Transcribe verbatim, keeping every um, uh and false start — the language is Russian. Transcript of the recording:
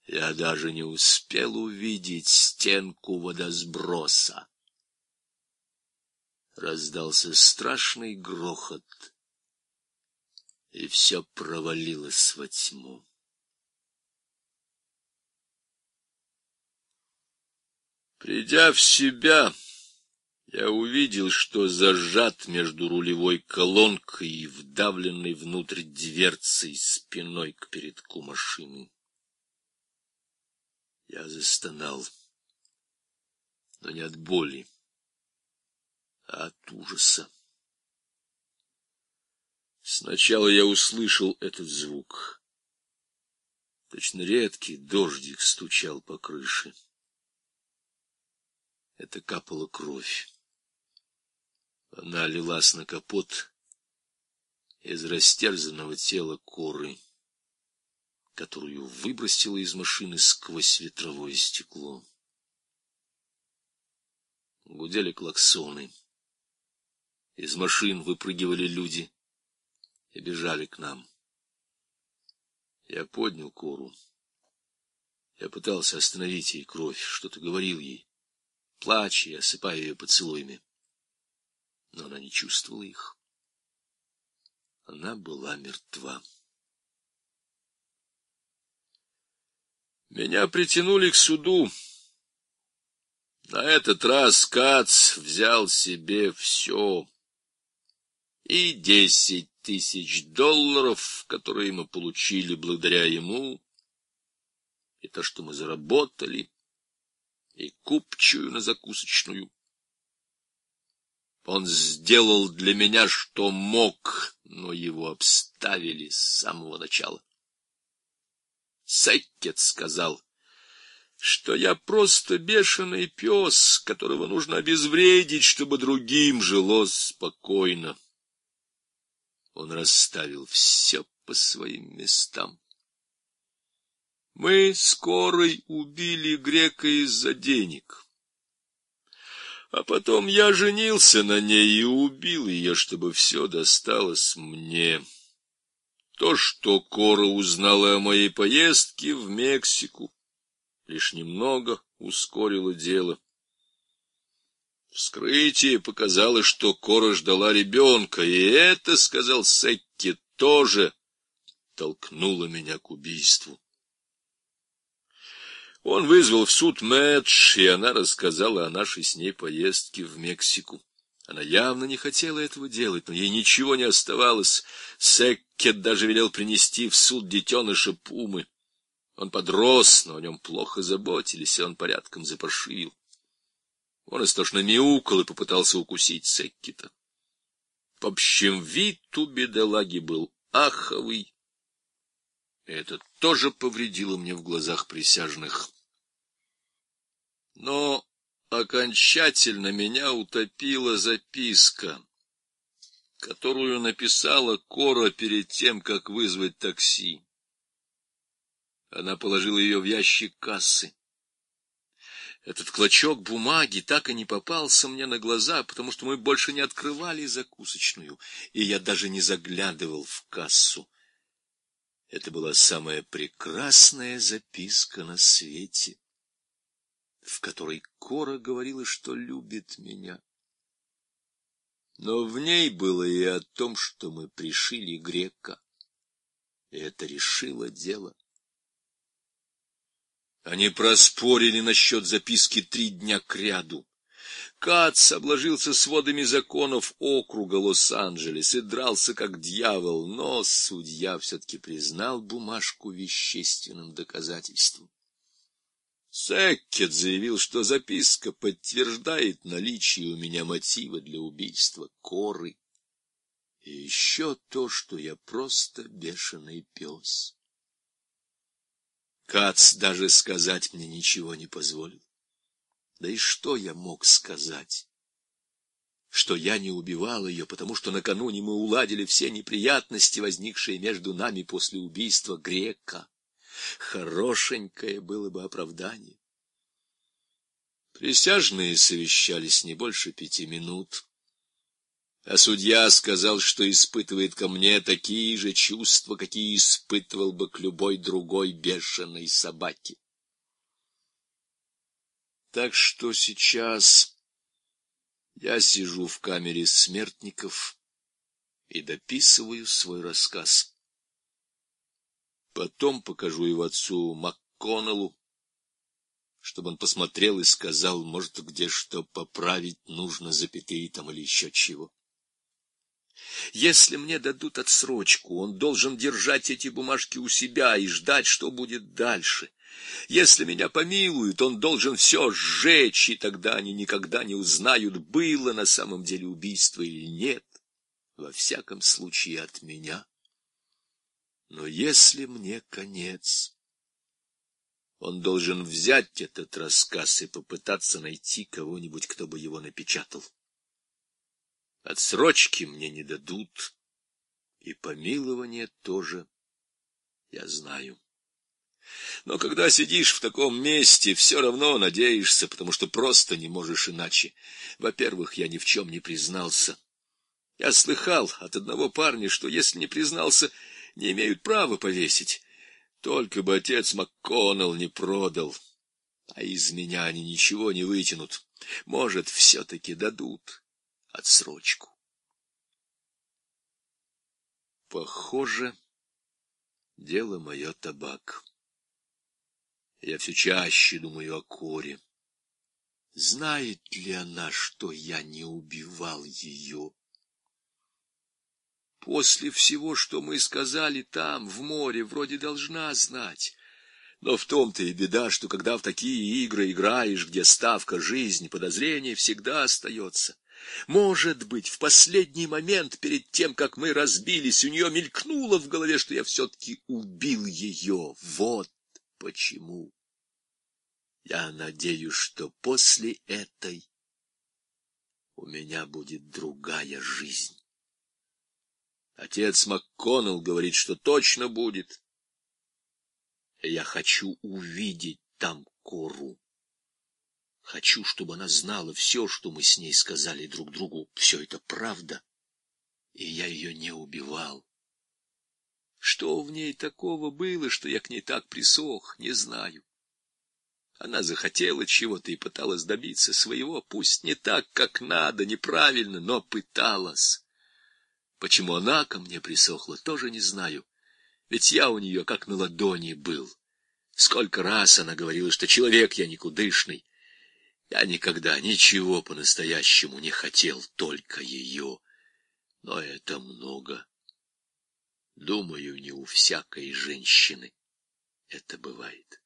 Я даже не успел увидеть стенку водосброса. Раздался страшный грохот, и все провалилось во тьму. Придя в себя, я увидел, что зажат между рулевой колонкой и вдавленной внутрь дверцей спиной к передку машины. Я застонал, но не от боли, а от ужаса. Сначала я услышал этот звук. Точно редкий дождик стучал по крыше. Это капала кровь. Она лилась на капот из растерзанного тела Коры, которую выбросило из машины сквозь ветровое стекло. Гудели клаксоны. Из машин выпрыгивали люди и бежали к нам. Я поднял Кору. Я пытался остановить ей кровь, что-то говорил ей, плача и осыпая ее поцелуями. Но она не чувствовала их. Она была мертва. Меня притянули к суду. На этот раз Кац взял себе все. И десять тысяч долларов, которые мы получили благодаря ему, и то, что мы заработали, и купчую на закусочную. Он сделал для меня, что мог, но его обставили с самого начала. Секкет сказал, что я просто бешеный пес, которого нужно обезвредить, чтобы другим жилось спокойно. Он расставил все по своим местам. Мы с Корой убили грека из-за денег. А потом я женился на ней и убил ее, чтобы все досталось мне. То, что Кора узнала о моей поездке в Мексику, лишь немного ускорило дело. Вскрытие показало, что Кора ждала ребенка, и это, сказал Секки, тоже толкнуло меня к убийству. Он вызвал в суд Мэдж, и она рассказала о нашей с ней поездке в Мексику. Она явно не хотела этого делать, но ей ничего не оставалось. Секкет даже велел принести в суд детеныша пумы. Он подрос, но о нем плохо заботились, и он порядком запаршивил. Он истошно мяукал и попытался укусить Секкета. В общем, вид у бедолаги был аховый. И это тоже повредило мне в глазах присяжных. Но окончательно меня утопила записка, которую написала Кора перед тем, как вызвать такси. Она положила ее в ящик кассы. Этот клочок бумаги так и не попался мне на глаза, потому что мы больше не открывали закусочную, и я даже не заглядывал в кассу. Это была самая прекрасная записка на свете, в которой Кора говорила, что любит меня. Но в ней было и о том, что мы пришили грека, и это решило дело. Они проспорили насчет записки три дня кряду. Кац обложился сводами законов округа Лос-Анджелес и дрался как дьявол, но судья все-таки признал бумажку вещественным доказательством. Секкет заявил, что записка подтверждает наличие у меня мотива для убийства Коры. И еще то, что я просто бешеный пес. Кац даже сказать мне ничего не позволил. Да и что я мог сказать? Что я не убивал ее, потому что накануне мы уладили все неприятности, возникшие между нами после убийства грека. Хорошенькое было бы оправдание. Присяжные совещались не больше пяти минут. А судья сказал, что испытывает ко мне такие же чувства, какие испытывал бы к любой другой бешеной собаке. Так что сейчас я сижу в камере смертников и дописываю свой рассказ. Потом покажу его отцу МакКоннеллу, чтобы он посмотрел и сказал, может, где что поправить нужно, запятые там или еще чего. Если мне дадут отсрочку, он должен держать эти бумажки у себя и ждать, что будет дальше. Если меня помилуют, он должен все сжечь, и тогда они никогда не узнают, было на самом деле убийство или нет, во всяком случае от меня. Но если мне конец, он должен взять этот рассказ и попытаться найти кого-нибудь, кто бы его напечатал. Отсрочки мне не дадут, и помилования тоже, я знаю. Но когда сидишь в таком месте, все равно надеешься, потому что просто не можешь иначе. Во-первых, я ни в чем не признался. Я слыхал от одного парня, что если не признался, не имеют права повесить. Только бы отец МакКоннелл не продал, а из меня они ничего не вытянут. Может, все-таки дадут отсрочку. Похоже, дело мое табак. Я все чаще думаю о Коре. Знает ли она, что я не убивал ее? После всего, что мы сказали там, в море, вроде должна знать. Но в том-то и беда, что когда в такие игры играешь, где ставка жизнь, подозрение всегда остается. Может быть, в последний момент, перед тем, как мы разбились, у нее мелькнуло в голове, что я все-таки убил ее. Вот почему. Я надеюсь, что после этой у меня будет другая жизнь. Отец МакКоннелл говорит, что точно будет. Я хочу увидеть там Кору. Хочу, чтобы она знала все, что мы с ней сказали друг другу. Все это правда, и я ее не убивал. Что в ней такого было, что я к ней так присох, не знаю. Она захотела чего-то и пыталась добиться своего, пусть не так, как надо, неправильно, но пыталась. Почему она ко мне присохла, тоже не знаю, ведь я у нее как на ладони был. Сколько раз она говорила, что человек я никудышный. Я никогда ничего по-настоящему не хотел, только ее. Но это много. Думаю, не у всякой женщины это бывает.